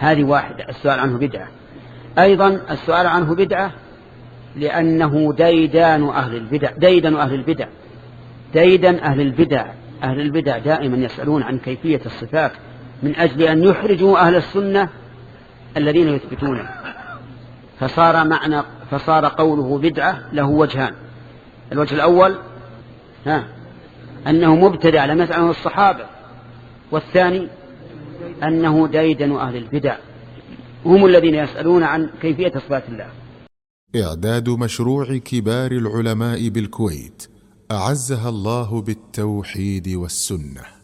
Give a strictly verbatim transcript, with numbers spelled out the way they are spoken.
هذه واحدة، السؤال عنه بدعة. أيضا السؤال عنه بدعة لأنه ديدان أهل البدع، ديدن أهل البدع ديدن أهل البدع أهل البدع دائما يسألون عن كيفية الصفات من أجل أن يحرجوا أهل السنة الذين يثبتونه، فصار معنى فصار قوله بدعة له وجهان. الوجه الأول ها أنه مبتدع لم يفعله الصحابة، والثاني أنه ديدن أهل البدع هم الذين يسألون عن كيفية صفات الله. إعداد مشروع كبار العلماء بالكويت أعزها الله بالتوحيد والسنة.